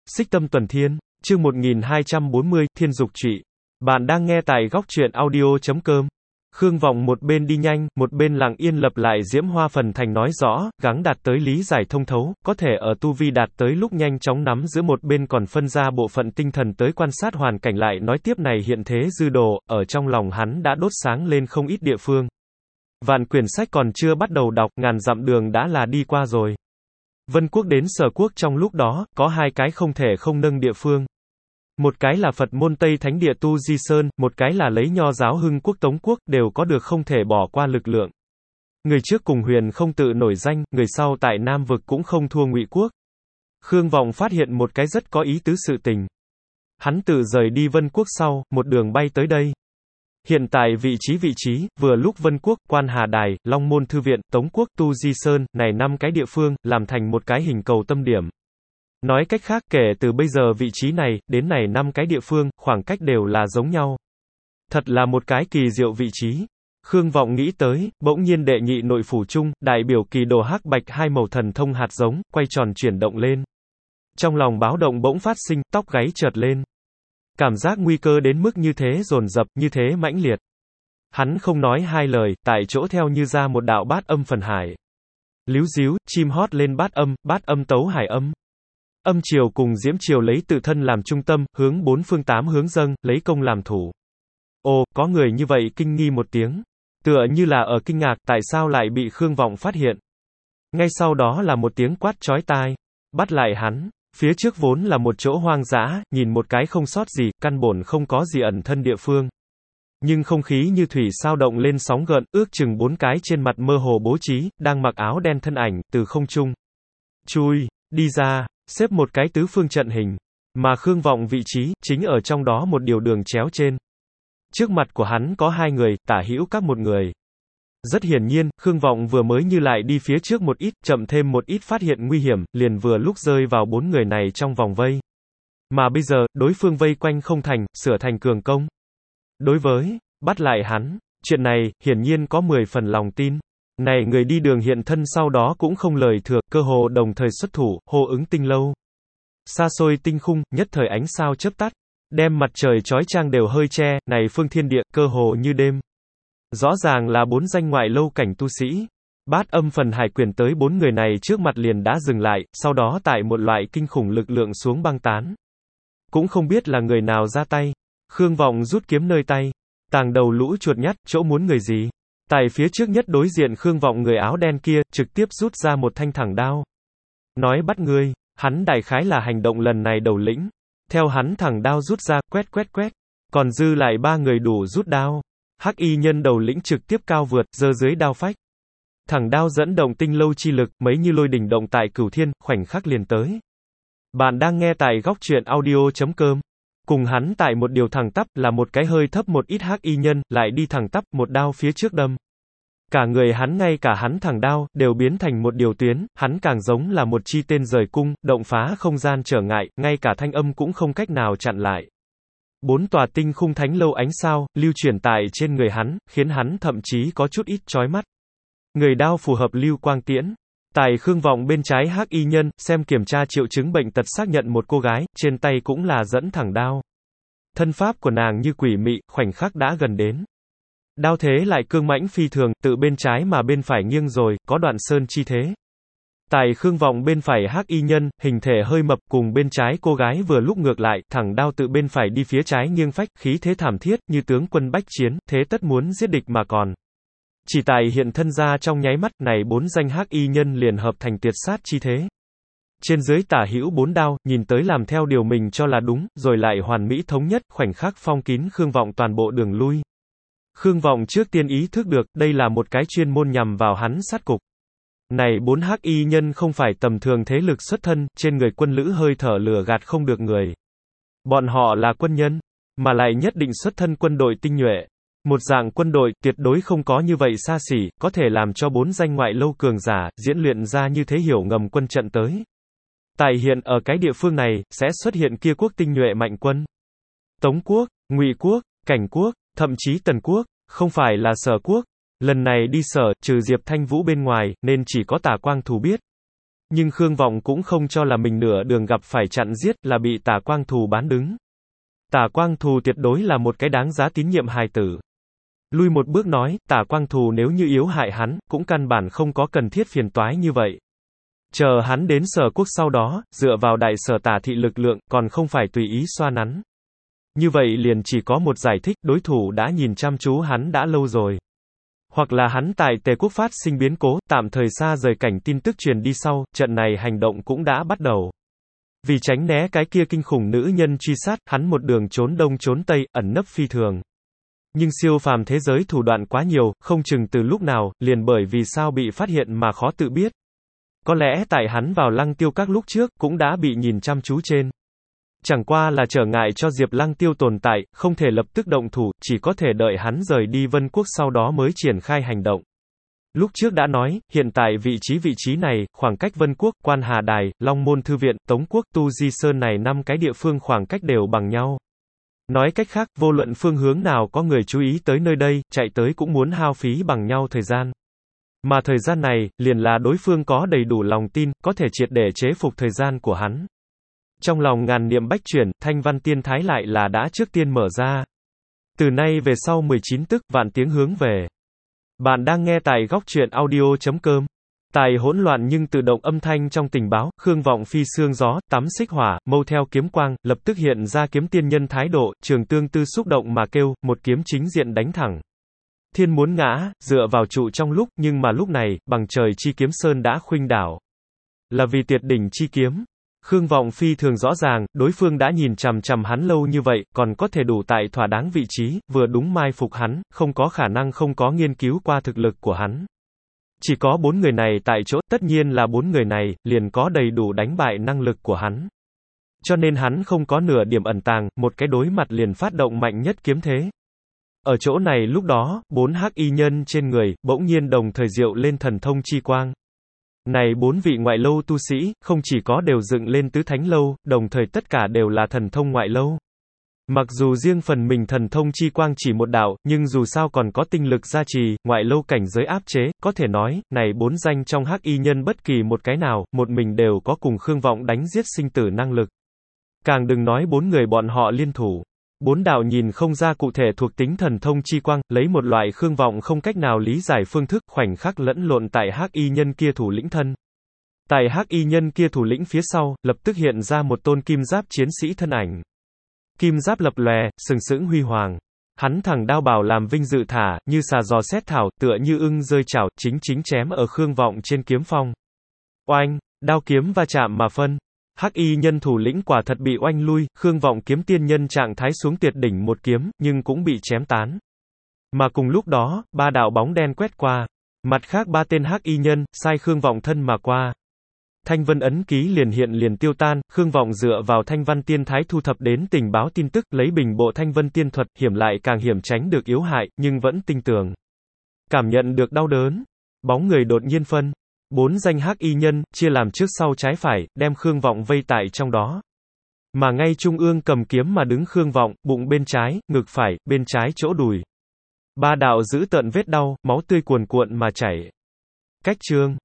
Xích Tâm Tuần Thiên, chương 1240, Thiên Dục Trụy. Bạn đang nghe tại góc truyện audio.com. Khương Vọng một bên đi nhanh, một bên lặng yên lặp lại Diễm Hoa phần thành nói rõ, gắng đạt tới lý giải thông thấu, có thể ở tu vi đạt tới lúc nhanh chóng nắm giữ một bên còn phân ra bộ phận tinh thần tới quan sát hoàn cảnh lại nói tiếp này hiện thế dư đồ, ở trong lòng hắn đã đốt sáng lên không ít địa phương. Vạn quyển sách còn chưa bắt đầu đọc, ngàn dặm đường đã là đi qua rồi. Vân quốc đến Sở quốc trong lúc đó, có hai cái không thể không nâng địa phương. Một cái là Phật môn Tây Thánh Địa Tu Di Sơn, một cái là lấy Nho giáo Hưng quốc Tống quốc, đều có được không thể bỏ qua lực lượng. Người trước cùng Huyền không tự nổi danh, người sau tại Nam vực cũng không thua Ngụy quốc. Khương Vọng phát hiện một cái rất có ý tứ sự tình. Hắn tự rời đi Vân quốc sau, một đường bay tới đây. Hiện tại vị trí, vừa lúc Vân quốc, Quan Hà Đài, Long Môn Thư viện, Tống quốc, Tu Di Sơn, này 5 cái địa phương, làm thành một cái hình cầu tâm điểm. Nói cách khác, kể từ bây giờ vị trí này, đến này 5 cái địa phương, khoảng cách đều là giống nhau. Thật là một cái kỳ diệu vị trí. Khương Vọng nghĩ tới, bỗng nhiên đệ nhị nội phủ chung, đại biểu kỳ đồ hắc bạch hai màu thần thông hạt giống, quay tròn chuyển động lên. Trong lòng báo động bỗng phát sinh, tóc gáy chợt lên. Cảm giác nguy cơ đến mức như thế dồn dập, như thế mãnh liệt. Hắn không nói hai lời, tại chỗ theo như ra một đạo bát âm phần hải. Líu díu, chim hót lên bát âm tấu hải âm. Âm triều cùng diễm triều lấy tự thân làm trung tâm, hướng bốn phương tám hướng dâng, lấy công làm thủ. Ồ, có người như vậy kinh nghi một tiếng. Tựa như là ở kinh ngạc, tại sao lại bị Khương Vọng phát hiện. Ngay sau đó là một tiếng quát chói tai. Bắt lại hắn. Phía trước vốn là một chỗ hoang dã, nhìn một cái không sót gì, căn bổn không có gì ẩn thân địa phương. Nhưng không khí như thủy sao động lên sóng gợn, ước chừng 4 cái trên mặt mơ hồ bố trí, đang mặc áo đen thân ảnh, từ không trung. Chui, đi ra, xếp một cái tứ phương trận hình. Mà Khương Vọng vị trí, chính ở trong đó một điều đường chéo trên. Trước mặt của hắn có hai người, tả hữu các một người. Rất hiển nhiên, Khương Vọng vừa mới như lại đi phía trước một ít, chậm thêm một ít phát hiện nguy hiểm, liền vừa lúc rơi vào 4 người này trong vòng vây. Mà bây giờ, đối phương vây quanh không thành, sửa thành cường công. Đối với, bắt lại hắn, chuyện này, hiển nhiên có 10 phần lòng tin. Này người đi đường hiện thân sau đó cũng không lời thừa, cơ hồ đồng thời xuất thủ, hô ứng tinh lâu. Xa xôi tinh khung, nhất thời ánh sao chớp tắt. Đem mặt trời chói chang đều hơi che, này phương thiên địa, cơ hồ như đêm. Rõ ràng là 4 danh ngoại lâu cảnh tu sĩ. Bát âm phần hải quyền tới 4 người này trước mặt liền đã dừng lại, sau đó tại một loại kinh khủng lực lượng xuống băng tán. Cũng không biết là người nào ra tay. Khương Vọng rút kiếm nơi tay. Tàng đầu lũ chuột nhắt, chỗ muốn người gì. Tại phía trước nhất đối diện Khương Vọng người áo đen kia, trực tiếp rút ra một thanh thẳng đao. Nói bắt ngươi, hắn đại khái là hành động lần này đầu lĩnh. Theo hắn thẳng đao rút ra, quét. Còn dư lại 3 người đủ rút đao. Hắc y nhân đầu lĩnh trực tiếp cao vượt, giơ dưới đao phách. Thẳng đao dẫn động tinh lâu chi lực, mấy như lôi đỉnh động tại cửu thiên, khoảnh khắc liền tới. Bạn đang nghe tại góc truyện audio.com. Cùng hắn tại một điều thẳng tắp, là một cái hơi thấp một ít hắc y nhân, lại đi thẳng tắp, một đao phía trước đâm. Cả người hắn ngay cả hắn thẳng đao, đều biến thành một điều tuyến, hắn càng giống là một chi tên rời cung, động phá không gian trở ngại, ngay cả thanh âm cũng không cách nào chặn lại. 4 tòa tinh khung thánh lâu ánh sao, lưu chuyển tại trên người hắn, khiến hắn thậm chí có chút ít chói mắt. Người đao phù hợp lưu quang tiễn. Tại Khương Vọng bên trái hắc y nhân, xem kiểm tra triệu chứng bệnh tật xác nhận một cô gái, trên tay cũng là dẫn thẳng đao. Thân pháp của nàng như quỷ mị, khoảnh khắc đã gần đến. Đao thế lại cương mãnh phi thường, tự bên trái mà bên phải nghiêng rồi, có đoạn sơn chi thế. Tại Khương Vọng bên phải hắc y nhân, hình thể hơi mập cùng bên trái cô gái vừa lúc ngược lại, thẳng đao tự bên phải đi phía trái nghiêng phách, khí thế thảm thiết, như tướng quân bách chiến, thế tất muốn giết địch mà còn. Chỉ tại hiện thân ra trong nháy mắt, này 4 danh hắc y nhân liền hợp thành tuyệt sát chi thế. Trên dưới tả hữu 4 đao, nhìn tới làm theo điều mình cho là đúng, rồi lại hoàn mỹ thống nhất, khoảnh khắc phong kín Khương Vọng toàn bộ đường lui. Khương Vọng trước tiên ý thức được, đây là một cái chuyên môn nhằm vào hắn sát cục. Này 4 hắc y nhân không phải tầm thường thế lực xuất thân, trên người quân lữ hơi thở lửa gạt không được người. Bọn họ là quân nhân, mà lại nhất định xuất thân quân đội tinh nhuệ. Một dạng quân đội, tuyệt đối không có như vậy xa xỉ, có thể làm cho 4 danh ngoại lâu cường giả, diễn luyện ra như thế hiểu ngầm quân trận tới. Tại hiện, ở cái địa phương này, sẽ xuất hiện kia quốc tinh nhuệ mạnh quân. Tống quốc, Ngụy quốc, Cảnh quốc, thậm chí Tần quốc, không phải là Sở quốc. Lần này đi Sở, trừ Diệp Thanh Vũ bên ngoài, nên chỉ có Tả Quang Thù biết. Nhưng Khương Vọng cũng không cho là mình nửa đường gặp phải chặn giết, là bị Tả Quang Thù bán đứng. Tả Quang Thù tuyệt đối là một cái đáng giá tín nhiệm hài tử. Lui một bước nói, Tả Quang Thù nếu như yếu hại hắn, cũng căn bản không có cần thiết phiền toái như vậy. Chờ hắn đến Sở Quốc sau đó, dựa vào đại sở Tả thị lực lượng, còn không phải tùy ý xoa nắn. Như vậy liền chỉ có một giải thích, đối thủ đã nhìn chăm chú hắn đã lâu rồi. Hoặc là hắn tại Tề Quốc phát sinh biến cố, tạm thời xa rời cảnh tin tức truyền đi sau, trận này hành động cũng đã bắt đầu. Vì tránh né cái kia kinh khủng nữ nhân truy sát, hắn một đường trốn đông trốn tây, ẩn nấp phi thường. Nhưng siêu phàm thế giới thủ đoạn quá nhiều, không chừng từ lúc nào, liền bởi vì sao bị phát hiện mà khó tự biết. Có lẽ tại hắn vào Lăng Tiêu Các lúc trước, cũng đã bị nhìn chăm chú trên. Chẳng qua là trở ngại cho Diệp Lăng Tiêu tồn tại, không thể lập tức động thủ, chỉ có thể đợi hắn rời đi Vân Quốc sau đó mới triển khai hành động. Lúc trước đã nói, hiện tại vị trí này, khoảng cách Vân Quốc, Quan Hà Đài, Long Môn Thư Viện, Tống Quốc, Tu Di Sơn này 5 cái địa phương khoảng cách đều bằng nhau. Nói cách khác, vô luận phương hướng nào có người chú ý tới nơi đây, chạy tới cũng muốn hao phí bằng nhau thời gian. Mà thời gian này, liền là đối phương có đầy đủ lòng tin, có thể triệt để chế phục thời gian của hắn. Trong lòng ngàn niệm bách chuyển, thanh văn tiên thái lại là đã trước tiên mở ra. Từ nay về sau 19 tức, vạn tiếng hướng về. Bạn đang nghe tại góc truyện audio.com. Tại hỗn loạn nhưng tự động âm thanh trong tình báo, Khương Vọng phi sương gió, tắm xích hỏa, mâu theo kiếm quang, lập tức hiện ra kiếm tiên nhân thái độ, Trường Tương Tư xúc động mà kêu, một kiếm chính diện đánh thẳng. Thiên muốn ngã, dựa vào trụ trong lúc, nhưng mà lúc này, bằng trời chi kiếm sơn đã khuynh đảo. Là vì tuyệt đỉnh chi kiếm. Khương Vọng phi thường rõ ràng, đối phương đã nhìn chằm chằm hắn lâu như vậy, còn có thể đủ tại thỏa đáng vị trí, vừa đúng mai phục hắn, không có khả năng không có nghiên cứu qua thực lực của hắn. Chỉ có 4 người này tại chỗ, tất nhiên là 4 người này, liền có đầy đủ đánh bại năng lực của hắn. Cho nên hắn không có nửa điểm ẩn tàng, một cái đối mặt liền phát động mạnh nhất kiếm thế. Ở chỗ này lúc đó, 4 hắc y nhân trên người, bỗng nhiên đồng thời diệu lên thần thông chi quang. Này 4 vị ngoại lâu tu sĩ, không chỉ có đều dựng lên tứ thánh lâu, đồng thời tất cả đều là thần thông ngoại lâu. Mặc dù riêng phần mình thần thông chi quang chỉ một đạo, nhưng dù sao còn có tinh lực gia trì, ngoại lâu cảnh giới áp chế, có thể nói, này 4 danh trong hắc y nhân bất kỳ một cái nào, một mình đều có cùng Khương Vọng đánh giết sinh tử năng lực. Càng đừng nói 4 người bọn họ liên thủ. 4 đạo nhìn không ra cụ thể thuộc tính thần thông chi quang, lấy một loại Khương Vọng không cách nào lý giải phương thức, khoảnh khắc lẫn lộn tại hắc y nhân kia thủ lĩnh thân. Tại hắc y nhân kia thủ lĩnh phía sau, lập tức hiện ra một tôn kim giáp chiến sĩ thân ảnh. Kim giáp lập lòe, sừng sững huy hoàng. Hắn thẳng đao bảo làm vinh dự thả, như xà giò xét thảo, tựa như ưng rơi chảo, chính chém ở Khương Vọng trên kiếm phong. Oanh, đao kiếm va chạm mà phân. Hắc y nhân thủ lĩnh quả thật bị oanh lui, Khương Vọng kiếm tiên nhân trạng thái xuống tuyệt đỉnh một kiếm, nhưng cũng bị chém tán. Mà cùng lúc đó, 3 đạo bóng đen quét qua. Mặt khác 3 tên hắc y nhân, sai Khương Vọng thân mà qua. Thanh vân ấn ký liền hiện liền tiêu tan, Khương Vọng dựa vào thanh văn tiên thái thu thập đến tình báo tin tức, lấy bình bộ thanh vân tiên thuật, hiểm lại càng hiểm tránh được yếu hại, nhưng vẫn tinh tường. Cảm nhận được đau đớn. Bóng người đột nhiên phân. 4 danh hắc y nhân, chia làm trước sau trái phải, đem Khương Vọng vây tại trong đó. Mà ngay trung ương cầm kiếm mà đứng Khương Vọng, bụng bên trái, ngực phải, bên trái chỗ đùi. 3 đạo giữ tợn vết đau, máu tươi cuồn cuộn mà chảy. Cách chương.